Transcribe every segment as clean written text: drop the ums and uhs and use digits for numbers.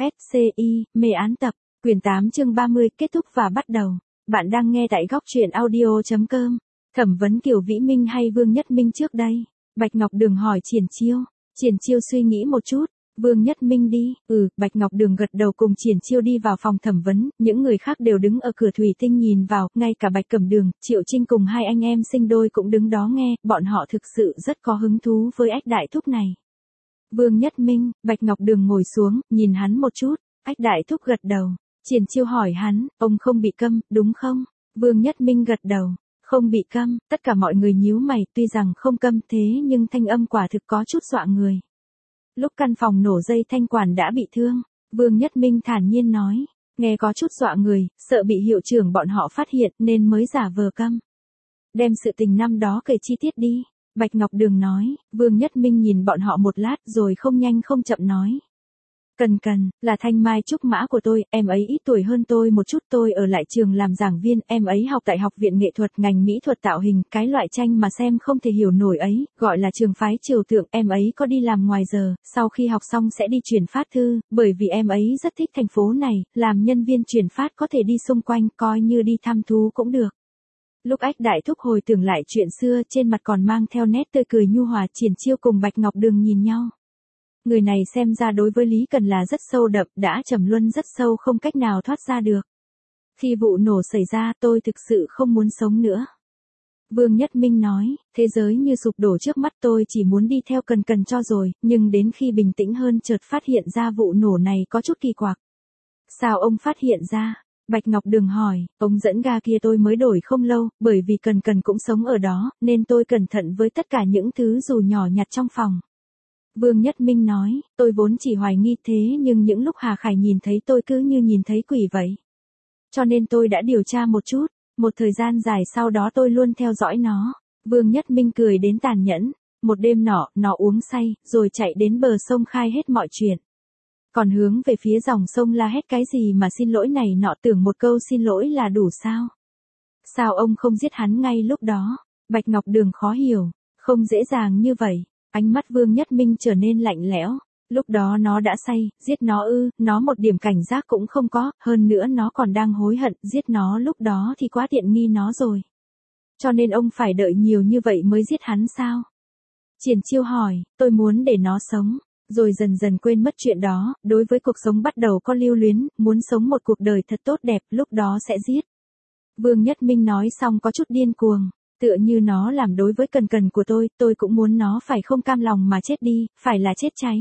SCI, mê án tập, quyển 8 chương 30 kết thúc và bắt đầu. Bạn đang nghe tại góc truyện audio.com. Thẩm vấn Kiều Vĩ Minh hay Vương Nhất Minh trước đây? Bạch Ngọc Đường hỏi Triển Chiêu. Triển Chiêu suy nghĩ một chút. Vương Nhất Minh đi. Bạch Ngọc Đường gật đầu cùng Triển Chiêu đi vào phòng thẩm vấn, những người khác đều đứng ở cửa thủy tinh nhìn vào, ngay cả Bạch Cẩm Đường, Triệu Trinh cùng hai anh em sinh đôi cũng đứng đó nghe, bọn họ thực sự rất có hứng thú với Ách Đại Thúc này. Vương Nhất Minh, Bạch Ngọc Đường ngồi xuống, nhìn hắn một chút, Ách Đại Thúc gật đầu. Triển Chiêu hỏi hắn, ông không bị câm, đúng không? Vương Nhất Minh gật đầu, không bị câm, tất cả mọi người nhíu mày, tuy rằng không câm thế nhưng thanh âm quả thực có chút dọa người. Lúc căn phòng nổ dây thanh quản đã bị thương, Vương Nhất Minh thản nhiên nói, nghe có chút dọa người, sợ bị hiệu trưởng bọn họ phát hiện nên mới giả vờ câm. Đem sự tình năm đó kể chi tiết đi, Bạch Ngọc Đường nói. Vương Nhất Minh nhìn bọn họ một lát rồi không nhanh không chậm nói. Cần, là thanh mai trúc mã của tôi, em ấy ít tuổi hơn tôi một chút, tôi ở lại trường làm giảng viên, em ấy học tại học viện nghệ thuật ngành mỹ thuật tạo hình, cái loại tranh mà xem không thể hiểu nổi ấy, gọi là trường phái trừu tượng, em ấy có đi làm ngoài giờ, sau khi học xong sẽ đi chuyển phát thư, bởi vì em ấy rất thích thành phố này, làm nhân viên chuyển phát có thể đi xung quanh, coi như đi thăm thú cũng được. Lúc Ách Đại Thúc hồi tưởng lại chuyện xưa, trên mặt còn mang theo nét tươi cười nhu hòa. Triển Chiêu cùng Bạch Ngọc Đường nhìn nhau. Người này xem ra đối với Lý Cần là rất sâu đậm, đã trầm luân rất sâu không cách nào thoát ra được. Khi vụ nổ xảy ra tôi thực sự không muốn sống nữa. Vương Nhất Minh nói, thế giới như sụp đổ trước mắt, tôi chỉ muốn đi theo Cần cho rồi, nhưng đến khi bình tĩnh hơn chợt phát hiện ra vụ nổ này có chút kỳ quặc. Sao ông phát hiện ra? Bạch Ngọc Đường hỏi, ống dẫn ga kia tôi mới đổi không lâu, bởi vì Cần cũng sống ở đó, nên tôi cẩn thận với tất cả những thứ dù nhỏ nhặt trong phòng. Vương Nhất Minh nói, tôi vốn chỉ hoài nghi thế nhưng những lúc Hà Khải nhìn thấy tôi cứ như nhìn thấy quỷ vậy. Cho nên tôi đã điều tra một chút, một thời gian dài sau đó tôi luôn theo dõi nó. Vương Nhất Minh cười đến tàn nhẫn, một đêm nọ, nó uống say, rồi chạy đến bờ sông khai hết mọi chuyện. Còn hướng về phía dòng sông la hét cái gì mà xin lỗi này nọ, tưởng một câu xin lỗi là đủ sao? Sao ông không giết hắn ngay lúc đó? Bạch Ngọc Đường khó hiểu, không dễ dàng như vậy. Ánh mắt Vương Nhất Minh trở nên lạnh lẽo. Lúc đó nó đã say, giết nó nó một điểm cảnh giác cũng không có, hơn nữa nó còn đang hối hận, giết nó lúc đó thì quá tiện nghi nó rồi. Cho nên ông phải đợi nhiều như vậy mới giết hắn sao? Triển Chiêu hỏi, tôi muốn để nó sống, rồi dần dần quên mất chuyện đó, đối với cuộc sống bắt đầu có lưu luyến, muốn sống một cuộc đời thật tốt đẹp, lúc đó sẽ giết. Vương Nhất Minh nói xong có chút điên cuồng. Tựa như nó làm đối với Cần của tôi cũng muốn nó phải không cam lòng mà chết đi, phải là chết cháy.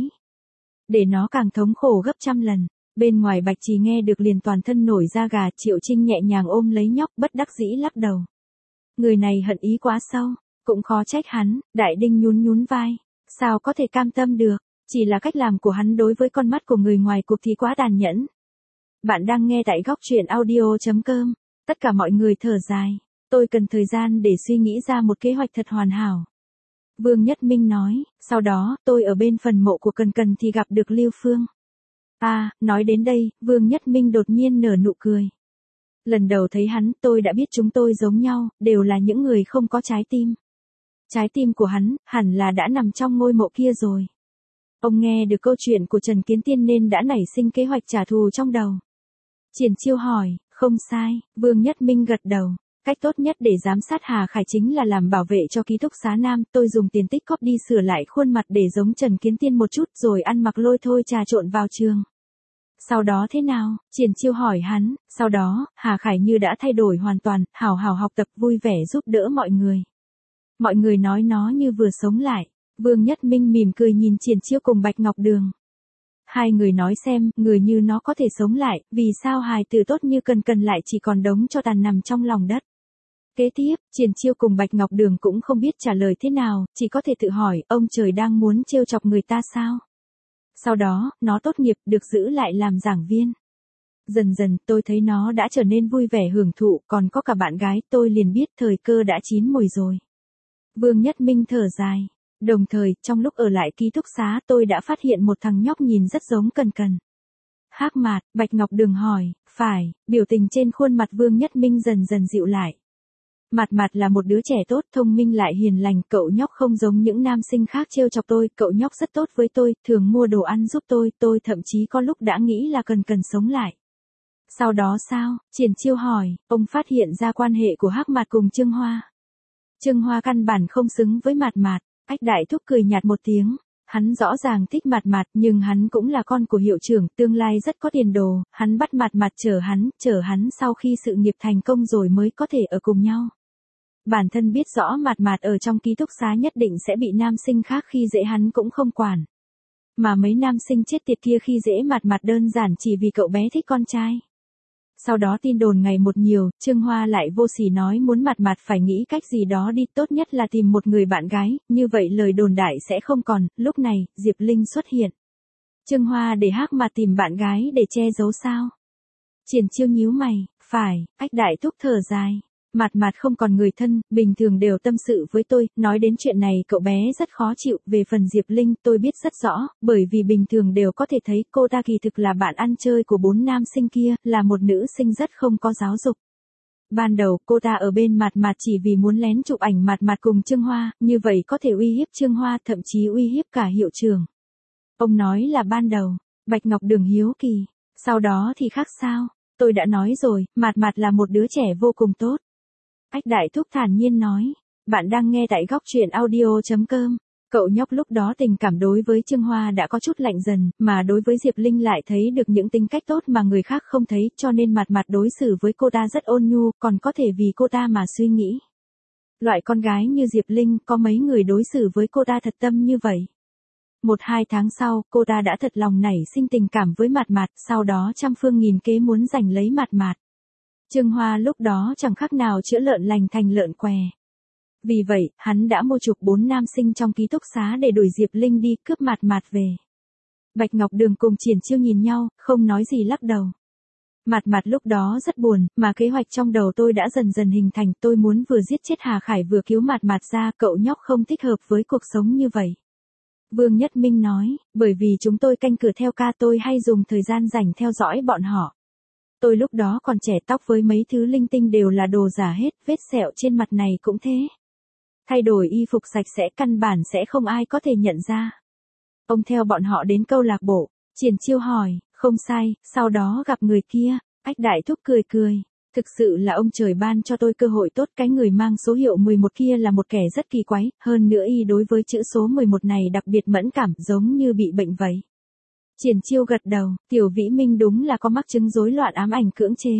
Để nó càng thống khổ gấp trăm lần. Bên ngoài Bạch Trì nghe được liền toàn thân nổi da gà. Triệu Trinh nhẹ nhàng ôm lấy nhóc, bất đắc dĩ lắc đầu. Người này hận ý quá sâu, cũng khó trách hắn. Đại Đinh nhún vai, sao có thể cam tâm được, chỉ là cách làm của hắn đối với con mắt của người ngoài cuộc thì quá tàn nhẫn. Bạn đang nghe tại góc truyện audio.com. Tất cả mọi người thở dài. Tôi cần thời gian để suy nghĩ ra một kế hoạch thật hoàn hảo. Vương Nhất Minh nói, sau đó, tôi ở bên phần mộ của Cần thì gặp được Lưu Phương. Nói đến đây, Vương Nhất Minh đột nhiên nở nụ cười. Lần đầu thấy hắn, tôi đã biết chúng tôi giống nhau, đều là những người không có trái tim. Trái tim của hắn, hẳn là đã nằm trong ngôi mộ kia rồi. Ông nghe được câu chuyện của Trần Kiến Tiên nên đã nảy sinh kế hoạch trả thù trong đầu. Triển Chiêu hỏi, không sai, Vương Nhất Minh gật đầu. Cách tốt nhất để giám sát Hà Khải chính là làm bảo vệ cho ký túc xá Nam, tôi dùng tiền tích cóp đi sửa lại khuôn mặt để giống Trần Kiến Tiên một chút rồi ăn mặc lôi thôi trà trộn vào trường. Sau đó thế nào? Triển Chiêu hỏi hắn, sau đó, Hà Khải như đã thay đổi hoàn toàn, hào hào học tập vui vẻ giúp đỡ mọi người. Mọi người nói nó như vừa sống lại. Vương Nhất Minh mỉm cười nhìn Triển Chiêu cùng Bạch Ngọc Đường. Hai người nói xem, người như nó có thể sống lại, vì sao hài tử tốt như Cần lại chỉ còn đống cho tàn nằm trong lòng đất. Kế tiếp, Triển Chiêu cùng Bạch Ngọc Đường cũng không biết trả lời thế nào, chỉ có thể tự hỏi, ông trời đang muốn trêu chọc người ta sao? Sau đó, nó tốt nghiệp, được giữ lại làm giảng viên. Dần dần, tôi thấy nó đã trở nên vui vẻ hưởng thụ, còn có cả bạn gái, tôi liền biết thời cơ đã chín mùi rồi. Vương Nhất Minh thở dài. Đồng thời, trong lúc ở lại ký túc xá tôi đã phát hiện một thằng nhóc nhìn rất giống Cần. Hắc Mạt, Bạch Ngọc Đường hỏi, phải, biểu tình trên khuôn mặt Vương Nhất Minh dần dần dịu lại. Mạt Mạt là một đứa trẻ tốt, thông minh lại hiền lành, cậu nhóc không giống những nam sinh khác trêu chọc tôi, cậu nhóc rất tốt với tôi, thường mua đồ ăn giúp tôi thậm chí có lúc đã nghĩ là cần sống lại. Sau đó sao? Triển Chiêu hỏi, ông phát hiện ra quan hệ của Hắc Mạt cùng Trương Hoa. Trương Hoa căn bản không xứng với Mạt Mạt. Ách Đại Thúc cười nhạt một tiếng. Hắn rõ ràng thích Mạt Mạt, nhưng hắn cũng là con của hiệu trưởng, tương lai rất có tiền đồ, hắn bắt Mạt Mạt chở hắn sau khi sự nghiệp thành công rồi mới có thể ở cùng nhau. Bản thân biết rõ Mạt Mạt ở trong ký túc xá nhất định sẽ bị nam sinh khác khi dễ, hắn cũng không quản. Mà mấy nam sinh chết tiệt kia khi dễ Mạt Mạt đơn giản chỉ vì cậu bé thích con trai. Sau đó tin đồn ngày một nhiều, Trương Hoa lại vô sỉ nói muốn Mạt Mạt phải nghĩ cách gì đó đi, tốt nhất là tìm một người bạn gái, như vậy lời đồn đại sẽ không còn. Lúc này, Diệp Linh xuất hiện. Trương Hoa để Hắc Mạt tìm bạn gái để che giấu sao? Triển Chiêu nhíu mày, phải. Ách Đại Thúc thở dài. Mạt Mạt không còn người thân, bình thường đều tâm sự với tôi, nói đến chuyện này cậu bé rất khó chịu, về phần Diệp Linh tôi biết rất rõ, bởi vì bình thường đều có thể thấy cô ta kỳ thực là bạn ăn chơi của 4 nam sinh kia, là một nữ sinh rất không có giáo dục. Ban đầu cô ta ở bên Mạt Mạt chỉ vì muốn lén chụp ảnh Mạt Mạt cùng Trương Hoa, như vậy có thể uy hiếp Trương Hoa, thậm chí uy hiếp cả hiệu trưởng. Ông nói là ban đầu. Bạch Ngọc Đường hiếu kỳ, sau đó thì khác sao? Tôi đã nói rồi, Mạt Mạt là một đứa trẻ vô cùng tốt. Ách Đại Thúc thản nhiên nói, bạn đang nghe tại góc truyện audio.com. Cậu nhóc lúc đó tình cảm đối với Trương Hoa đã có chút lạnh dần, mà đối với Diệp Linh lại thấy được những tính cách tốt mà người khác không thấy, cho nên Mạt Mạt đối xử với cô ta rất ôn nhu, còn có thể vì cô ta mà suy nghĩ. Loại con gái như Diệp Linh, có mấy người đối xử với cô ta thật tâm như vậy. 1-2 tháng sau, cô ta đã thật lòng nảy sinh tình cảm với Mạt Mạt, sau đó trăm phương nghìn kế muốn giành lấy Mạt Mạt. Trương Hoa lúc đó chẳng khác nào chữa lợn lành thành lợn què. Vì vậy, hắn đã mua chuộc 4 nam sinh trong ký túc xá để đuổi Diệp Linh đi, cướp Mạt Mạt về. Bạch Ngọc Đường cùng Triển Chiêu nhìn nhau, không nói gì lắc đầu. Mạt Mạt lúc đó rất buồn, mà kế hoạch trong đầu tôi đã dần dần hình thành, tôi muốn vừa giết chết Hà Khải vừa cứu Mạt Mạt ra, cậu nhóc không thích hợp với cuộc sống như vậy. Vương Nhất Minh nói, bởi vì chúng tôi canh cửa theo ca, tôi hay dùng thời gian rảnh theo dõi bọn họ. Tôi lúc đó còn trẻ, tóc với mấy thứ linh tinh đều là đồ giả hết, vết sẹo trên mặt này cũng thế. Thay đổi y phục sạch sẽ căn bản sẽ không ai có thể nhận ra. Ông theo bọn họ đến câu lạc bộ, Triển Chiêu hỏi, không sai, sau đó gặp người kia, Ách Đại Thúc cười cười. Thực sự là ông trời ban cho tôi cơ hội tốt, cái người mang số hiệu 11 kia là một kẻ rất kỳ quái, hơn nữa y đối với chữ số 11 này đặc biệt mẫn cảm, giống như bị bệnh vậy. Triển Chiêu gật đầu, Tiểu Vĩ Minh đúng là có mắc chứng rối loạn ám ảnh cưỡng chế.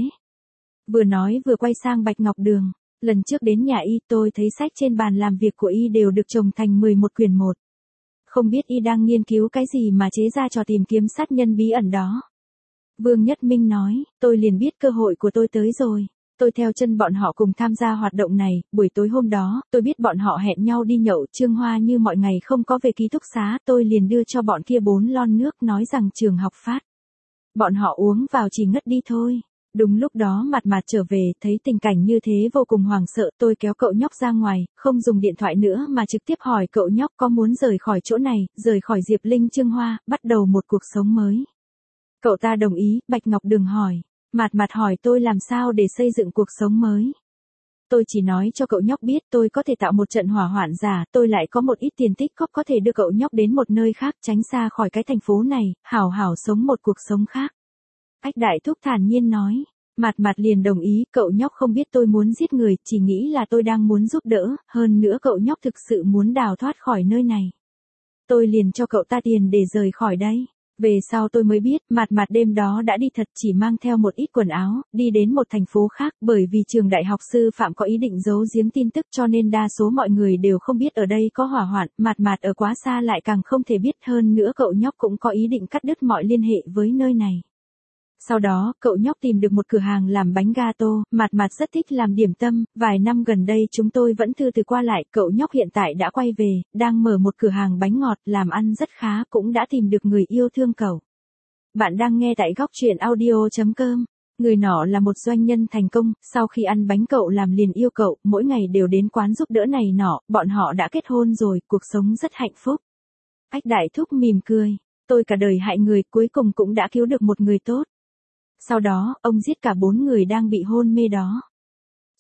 Vừa nói vừa quay sang Bạch Ngọc Đường, lần trước đến nhà y tôi thấy sách trên bàn làm việc của y đều được chồng thành 11 quyển một. Không biết y đang nghiên cứu cái gì mà chế ra trò tìm kiếm sát nhân bí ẩn đó. Vương Nhất Minh nói, tôi liền biết cơ hội của tôi tới rồi. Tôi theo chân bọn họ cùng tham gia hoạt động này, buổi tối hôm đó, tôi biết bọn họ hẹn nhau đi nhậu, Trương Hoa như mọi ngày không có về ký túc xá, tôi liền đưa cho bọn kia 4 lon nước nói rằng trường học phát. Bọn họ uống vào chỉ ngất đi thôi. Đúng lúc đó Mạt Mạt trở về, thấy tình cảnh như thế vô cùng hoảng sợ, tôi kéo cậu nhóc ra ngoài, không dùng điện thoại nữa mà trực tiếp hỏi cậu nhóc có muốn rời khỏi chỗ này, rời khỏi Diệp Linh Trương Hoa, bắt đầu một cuộc sống mới. Cậu ta đồng ý, Bạch Ngọc Đường hỏi. Mạt Mạt hỏi tôi làm sao để xây dựng cuộc sống mới. Tôi chỉ nói cho cậu nhóc biết tôi có thể tạo một trận hỏa hoạn giả, tôi lại có một ít tiền tích cóp có thể đưa cậu nhóc đến một nơi khác, tránh xa khỏi cái thành phố này, hảo hảo sống một cuộc sống khác. Ách Đại Thúc thản nhiên nói. Mạt Mạt liền đồng ý, cậu nhóc không biết tôi muốn giết người, chỉ nghĩ là tôi đang muốn giúp đỡ, hơn nữa cậu nhóc thực sự muốn đào thoát khỏi nơi này. Tôi liền cho cậu ta tiền để rời khỏi đây. Về sau tôi mới biết, Mạt Mạt đêm đó đã đi thật, chỉ mang theo một ít quần áo, đi đến một thành phố khác, bởi vì trường đại học sư phạm có ý định giấu giếm tin tức cho nên đa số mọi người đều không biết ở đây có hỏa hoạn, Mạt Mạt ở quá xa lại càng không thể biết, hơn nữa cậu nhóc cũng có ý định cắt đứt mọi liên hệ với nơi này. Sau đó, cậu nhóc tìm được một cửa hàng làm bánh gato, Mạt Mạt rất thích làm điểm tâm, vài năm gần đây chúng tôi vẫn từ từ qua lại, cậu nhóc hiện tại đã quay về, đang mở một cửa hàng bánh ngọt, làm ăn rất khá, cũng đã tìm được người yêu thương cậu. Bạn đang nghe tại góc truyện audio.com. Người nọ là một doanh nhân thành công, sau khi ăn bánh cậu làm liền yêu cậu, mỗi ngày đều đến quán giúp đỡ này nọ, bọn họ đã kết hôn rồi, cuộc sống rất hạnh phúc. Ách Đại Thúc mỉm cười, tôi cả đời hại người, cuối cùng cũng đã cứu được một người tốt. Sau đó, ông giết cả 4 người đang bị hôn mê đó.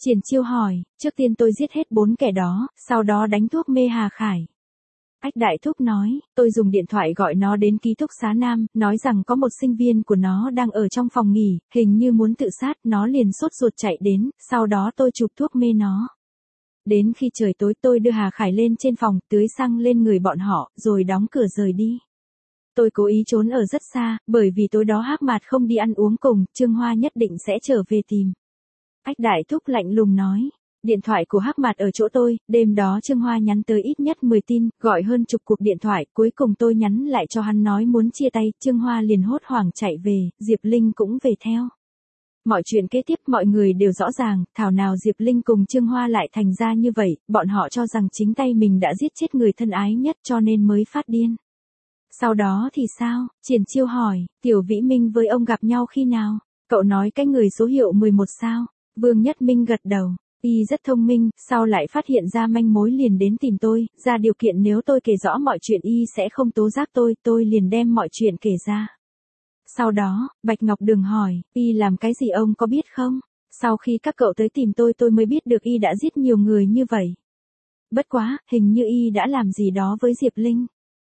Triển Chiêu hỏi, trước tiên tôi giết hết 4 kẻ đó, sau đó đánh thuốc mê Hà Khải. Ách Đại Thúc nói, tôi dùng điện thoại gọi nó đến ký túc xá Nam, nói rằng có một sinh viên của nó đang ở trong phòng nghỉ, hình như muốn tự sát, nó liền sốt ruột chạy đến, sau đó tôi chụp thuốc mê nó. Đến khi trời tối tôi đưa Hà Khải lên trên phòng, tưới xăng lên người bọn họ, rồi đóng cửa rời đi. Tôi cố ý trốn ở rất xa, bởi vì tối đó Hắc Mạt không đi ăn uống cùng, Trương Hoa nhất định sẽ trở về tìm. Ách Đại Thúc lạnh lùng nói. Điện thoại của Hắc Mạt ở chỗ tôi, đêm đó Trương Hoa nhắn tới ít nhất 10 tin, gọi hơn chục cuộc điện thoại, cuối cùng tôi nhắn lại cho hắn nói muốn chia tay, Trương Hoa liền hốt hoảng chạy về, Diệp Linh cũng về theo. Mọi chuyện kế tiếp mọi người đều rõ ràng, thảo nào Diệp Linh cùng Trương Hoa lại thành ra như vậy, bọn họ cho rằng chính tay mình đã giết chết người thân ái nhất cho nên mới phát điên. Sau đó thì sao? Triển Chiêu hỏi, Tiểu Vĩ Minh với ông gặp nhau khi nào? Cậu nói cái người số hiệu 11 sao? Vương Nhất Minh gật đầu. Y rất thông minh, sau lại phát hiện ra manh mối liền đến tìm tôi, ra điều kiện nếu tôi kể rõ mọi chuyện Y sẽ không tố giác tôi liền đem mọi chuyện kể ra. Sau đó, Bạch Ngọc Đường hỏi, Y làm cái gì ông có biết không? Sau khi các cậu tới tìm tôi mới biết được Y đã giết nhiều người như vậy. Bất quá, hình như Y đã làm gì đó với Diệp Linh.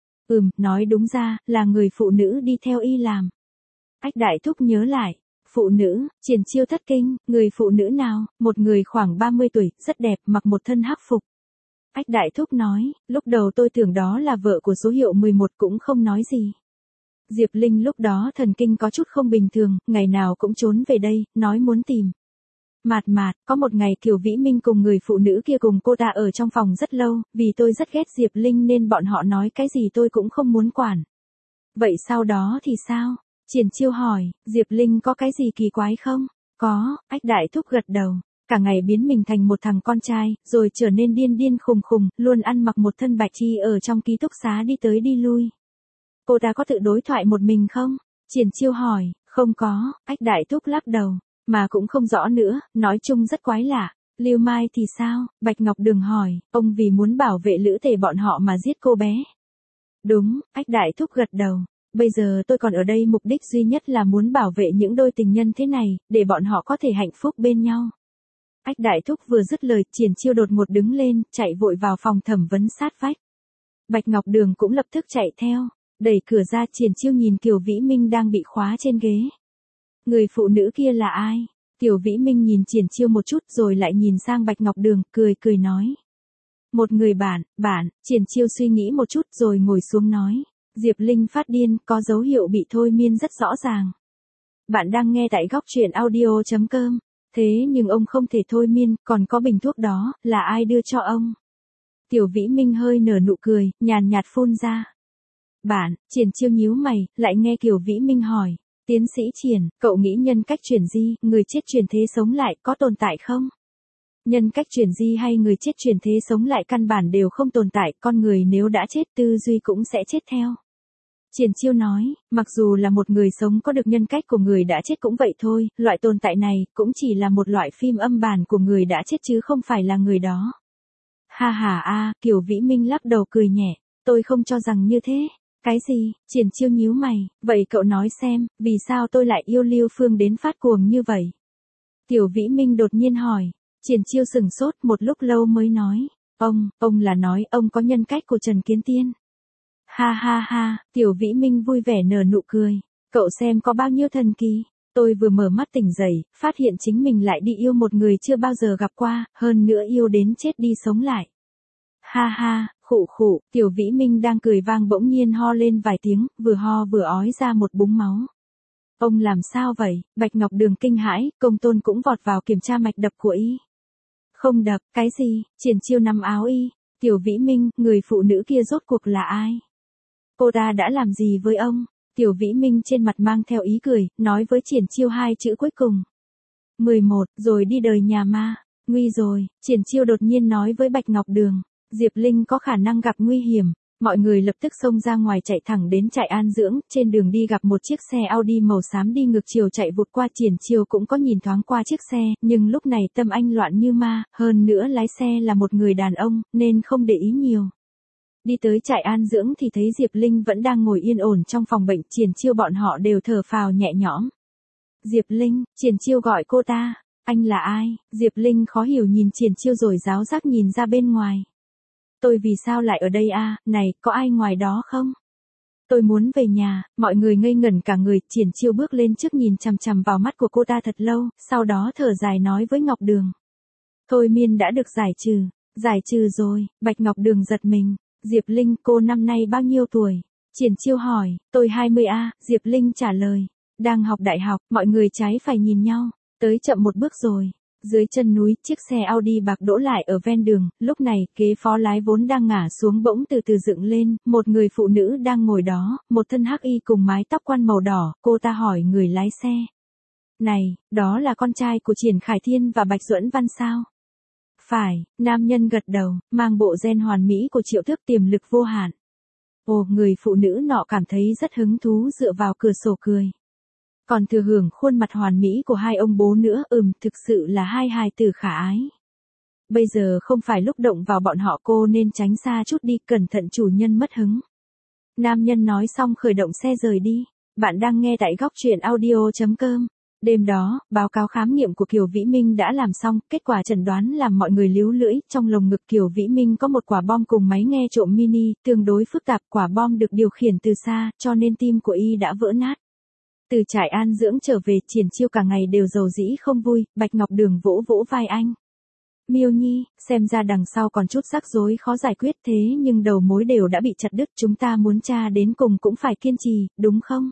Nói đúng ra, là người phụ nữ đi theo Y làm. Ách Đại Thúc nhớ lại. Phụ nữ, Triển Chiêu thất kinh, người phụ nữ nào? Một người khoảng 30 tuổi, rất đẹp, mặc một thân hắc phục. Ách Đại Thúc nói, lúc đầu tôi tưởng đó là vợ của số hiệu 11 cũng không nói gì. Diệp Linh lúc đó thần kinh có chút không bình thường, ngày nào cũng trốn về đây, nói muốn tìm. Mạt, có một ngày Kiều Vĩ Minh cùng người phụ nữ kia cùng cô ta ở trong phòng rất lâu, vì tôi rất ghét Diệp Linh nên bọn họ nói cái gì tôi cũng không muốn quản. Vậy sau đó thì sao? Triển Chiêu hỏi, Diệp Linh có cái gì kỳ quái không? Có, Ách Đại Thúc gật đầu. Cả ngày biến mình thành một thằng con trai, rồi trở nên điên khùng, luôn ăn mặc một thân bạch chi ở trong ký túc xá đi tới đi lui. Cô ta có tự đối thoại một mình không? Triển Chiêu hỏi, không có, Ách Đại Thúc lắc đầu, mà cũng không rõ nữa, nói chung rất quái lạ. Lưu Mai thì sao? Bạch Ngọc Đường hỏi, ông vì muốn bảo vệ Lữ Tề bọn họ mà giết cô bé. Đúng, Ách Đại Thúc gật đầu. Bây giờ tôi còn ở đây mục đích duy nhất là muốn bảo vệ những đôi tình nhân thế này, để bọn họ có thể hạnh phúc bên nhau. Ách Đại Thúc vừa dứt lời, Triển Chiêu đột ngột đứng lên, chạy vội vào phòng thẩm vấn sát vách. Bạch Ngọc Đường cũng lập tức chạy theo, đẩy cửa ra. Triển Chiêu nhìn Kiều Vĩ Minh đang bị khóa trên ghế. Người phụ nữ kia là ai? Kiều Vĩ Minh nhìn Triển Chiêu một chút rồi lại nhìn sang Bạch Ngọc Đường, cười nói. Một người bạn. Triển Chiêu suy nghĩ một chút rồi ngồi xuống nói. Diệp Linh phát điên, có dấu hiệu bị thôi miên rất rõ ràng. Bạn đang nghe tại góc truyện audio.com. Thế nhưng ông không thể thôi miên, còn có bình thuốc đó, là ai đưa cho ông? Tiểu Vĩ Minh hơi nở nụ cười, nhàn nhạt phun ra. Bạn, Triển Chiêu nhíu mày, lại nghe Kiều Vĩ Minh hỏi. Tiến sĩ Triển, cậu nghĩ nhân cách chuyển di, người chết chuyển thế sống lại, có tồn tại không? Nhân cách chuyển di hay người chết chuyển thế sống lại căn bản đều không tồn tại, con người nếu đã chết tư duy cũng sẽ chết theo. Triển Chiêu nói, mặc dù là một người sống có được nhân cách của người đã chết cũng vậy thôi, loại tồn tại này cũng chỉ là một loại phim âm bản của người đã chết chứ không phải là người đó. Ha, Kiều Vĩ Minh lắc đầu cười nhẹ, tôi không cho rằng như thế. Cái gì? Triển Chiêu nhíu mày, vậy cậu nói xem, vì sao tôi lại yêu Lưu Phương đến phát cuồng như vậy? Tiểu Vĩ Minh đột nhiên hỏi. Triển Chiêu sửng sốt một lúc lâu mới nói, ông là nói ông có nhân cách của Trần Kiến Tiên. Ha, Tiểu Vĩ Minh vui vẻ nở nụ cười, cậu xem có bao nhiêu thần kỳ. Tôi vừa mở mắt tỉnh dậy, phát hiện chính mình lại đi yêu một người chưa bao giờ gặp qua, hơn nữa yêu đến chết đi sống lại. Ha, khụ, Tiểu Vĩ Minh đang cười vang bỗng nhiên ho lên vài tiếng, vừa ho vừa ói ra một búng máu. Ông làm sao vậy? Bạch Ngọc Đường kinh hãi, Công Tôn cũng vọt vào kiểm tra mạch đập của Y. Không đập, cái gì? Triển Chiêu nắm áo Y. Tiểu Vĩ Minh, người phụ nữ kia rốt cuộc là ai? Cô ta đã làm gì với ông? Tiểu Vĩ Minh trên mặt mang theo ý cười, nói với Triển Chiêu hai chữ cuối cùng. 11, rồi đi đời nhà ma. Nguy rồi, Triển Chiêu đột nhiên nói với Bạch Ngọc Đường. Diệp Linh có khả năng gặp nguy hiểm. Mọi người lập tức xông ra ngoài chạy thẳng đến trại an dưỡng, trên đường đi gặp một chiếc xe Audi màu xám đi ngược chiều chạy vụt qua. Triển Chiêu cũng có nhìn thoáng qua chiếc xe, nhưng lúc này tâm anh loạn như ma, hơn nữa lái xe là một người đàn ông, nên không để ý nhiều. Đi tới trại an dưỡng thì thấy Diệp Linh vẫn đang ngồi yên ổn trong phòng bệnh, Triển Chiêu bọn họ đều thở phào nhẹ nhõm. Diệp Linh, Triển Chiêu gọi cô ta. Anh là ai? Diệp Linh khó hiểu nhìn Triển Chiêu rồi giáo giác nhìn ra bên ngoài. Tôi vì sao lại ở đây a? Này, có ai ngoài đó không? Tôi muốn về nhà. Mọi người ngây ngẩn cả người. Triển Chiêu bước lên trước nhìn chằm chằm vào mắt của cô ta thật lâu, sau đó thở dài nói với Ngọc Đường. Thôi miên đã được giải trừ. Giải trừ rồi. Bạch Ngọc Đường giật mình. Diệp Linh, cô năm nay bao nhiêu tuổi? Triển Chiêu hỏi. Tôi 20 a. Diệp Linh trả lời. Đang học đại học. Mọi người trái phải nhìn nhau. Tới chậm một bước rồi. Dưới chân núi, chiếc xe Audi bạc đỗ lại ở ven đường, lúc này, ghế phó lái vốn đang ngả xuống bỗng từ từ dựng lên, một người phụ nữ đang ngồi đó, một thân hắc y cùng mái tóc quăn màu đỏ, cô ta hỏi người lái xe. Này, đó là con trai của Triển Khải Thiên và Bạch Duẫn Văn sao? Phải, nam nhân gật đầu, mang bộ gen hoàn mỹ của Triệu Thức tiềm lực vô hạn. Ồ, người phụ nữ nọ cảm thấy rất hứng thú dựa vào cửa sổ cười. Còn thừa hưởng khuôn mặt hoàn mỹ của hai ông bố nữa, thực sự là hai hài tử khả ái. Bây giờ không phải lúc động vào bọn họ, cô nên tránh xa chút đi, cẩn thận chủ nhân mất hứng. Nam nhân nói xong khởi động xe rời đi. Bạn đang nghe tại góc truyện audio.com. Đêm đó, báo cáo khám nghiệm của Kiều Vĩ Minh đã làm xong, kết quả chẩn đoán làm mọi người líu lưỡi, trong lồng ngực Kiều Vĩ Minh có một quả bom cùng máy nghe trộm mini, tương đối phức tạp, quả bom được điều khiển từ xa, cho nên tim của y đã vỡ nát. Từ trại an dưỡng trở về, Triển Chiêu cả ngày đều rầu rĩ không vui. Bạch Ngọc Đường vỗ vỗ vai anh. Miêu Nhi, xem ra đằng sau còn chút rắc rối khó giải quyết, thế nhưng đầu mối đều đã bị chặt đứt, chúng ta muốn tra đến cùng cũng phải kiên trì, đúng không?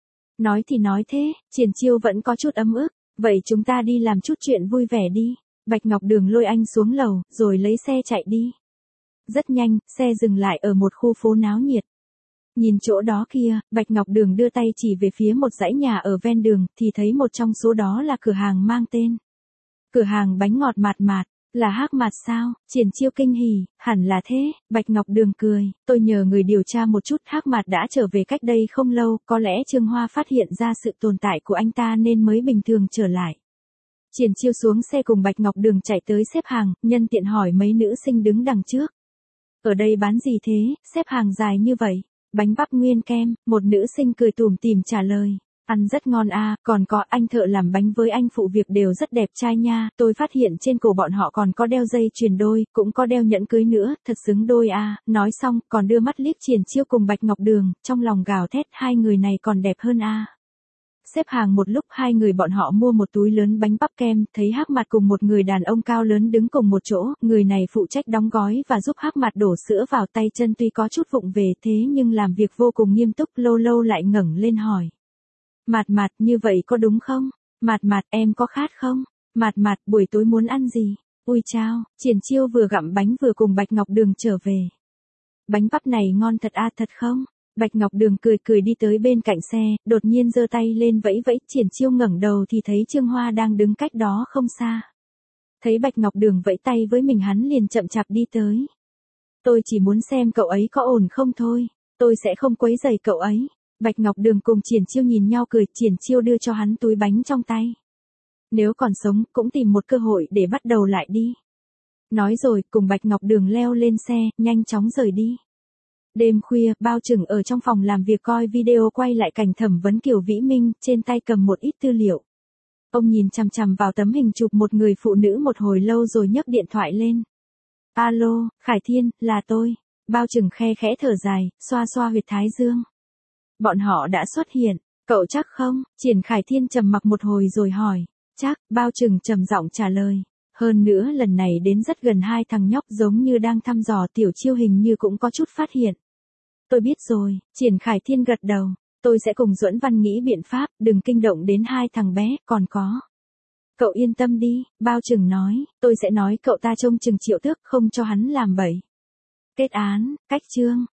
Nói thì nói thế, Triển Chiêu vẫn có chút ấm ức, vậy chúng ta đi làm chút chuyện vui vẻ đi. Bạch Ngọc Đường lôi anh xuống lầu, rồi lấy xe chạy đi. Rất nhanh, xe dừng lại ở một khu phố náo nhiệt. Nhìn chỗ đó kia, Bạch Ngọc Đường đưa tay chỉ về phía một dãy nhà ở ven đường, thì thấy một trong số đó là cửa hàng mang tên. Cửa hàng bánh ngọt Mạt Mạt, là Hắc Mạt sao? Triển Chiêu kinh hỉ, hẳn là thế. Bạch Ngọc Đường cười, tôi nhờ người điều tra một chút, Hắc Mạt đã trở về cách đây không lâu, có lẽ Trương Hoa phát hiện ra sự tồn tại của anh ta nên mới bình thường trở lại. Triển Chiêu xuống xe cùng Bạch Ngọc Đường chạy tới xếp hàng, nhân tiện hỏi mấy nữ sinh đứng đằng trước. Ở đây bán gì thế, xếp hàng dài như vậy? Bánh bắp nguyên kem, một nữ sinh cười tủm tỉm trả lời. Ăn rất ngon a, còn có anh thợ làm bánh với anh phụ việc đều rất đẹp trai nha, tôi phát hiện trên cổ bọn họ còn có đeo dây chuyền đôi, cũng có đeo nhẫn cưới nữa, thật xứng đôi a. Nói xong, còn đưa mắt liếc Triển Chiêu cùng Bạch Ngọc Đường, trong lòng gào thét hai người này còn đẹp hơn a. Xếp hàng một lúc hai người bọn họ mua một túi lớn bánh bắp kem, thấy Hắc Mạt cùng một người đàn ông cao lớn đứng cùng một chỗ, người này phụ trách đóng gói và giúp Hắc Mạt đổ sữa vào tay chân, tuy có chút vụng về thế nhưng làm việc vô cùng nghiêm túc, lâu lâu lại ngẩng lên hỏi. Mạt Mạt, như vậy có đúng không? Mạt Mạt, em có khát không? Mạt Mạt, buổi tối muốn ăn gì? Ui chao, Triển Chiêu vừa gặm bánh vừa cùng Bạch Ngọc Đường trở về. Bánh bắp này ngon thật a, thật không? Bạch Ngọc Đường cười cười đi tới bên cạnh xe, đột nhiên giơ tay lên vẫy vẫy, Triển Chiêu ngẩng đầu thì thấy Trương Hoa đang đứng cách đó không xa. Thấy Bạch Ngọc Đường vẫy tay với mình, hắn liền chậm chạp đi tới. Tôi chỉ muốn xem cậu ấy có ổn không thôi, tôi sẽ không quấy rầy cậu ấy. Bạch Ngọc Đường cùng Triển Chiêu nhìn nhau cười, Triển Chiêu đưa cho hắn túi bánh trong tay. Nếu còn sống, cũng tìm một cơ hội để bắt đầu lại đi. Nói rồi, cùng Bạch Ngọc Đường leo lên xe, nhanh chóng rời đi. Đêm khuya, Bao Trừng ở trong phòng làm việc coi video quay lại cảnh thẩm vấn Kiều Vĩ Minh, trên tay cầm một ít tư liệu. Ông nhìn chằm chằm vào tấm hình chụp một người phụ nữ một hồi lâu rồi nhấc điện thoại lên. Alo, Khải Thiên, là tôi. Bao Trừng khe khẽ thở dài, xoa xoa huyệt thái dương. Bọn họ đã xuất hiện, cậu chắc không? Triển Khải Thiên trầm mặc một hồi rồi hỏi. Chắc, Bao Trừng trầm giọng trả lời. Hơn nữa lần này đến rất gần, hai thằng nhóc giống như đang thăm dò, Tiểu Chiêu hình như cũng có chút phát hiện. Tôi biết rồi, Triển Khải Thiên gật đầu. Tôi sẽ cùng Duẫn Văn nghĩ biện pháp, đừng kinh động đến hai thằng bé, còn có. Cậu yên tâm đi, Bao Trừng nói, tôi sẽ nói cậu ta trông chừng Triệu Tước, không cho hắn làm bậy. Kết án, cách chương.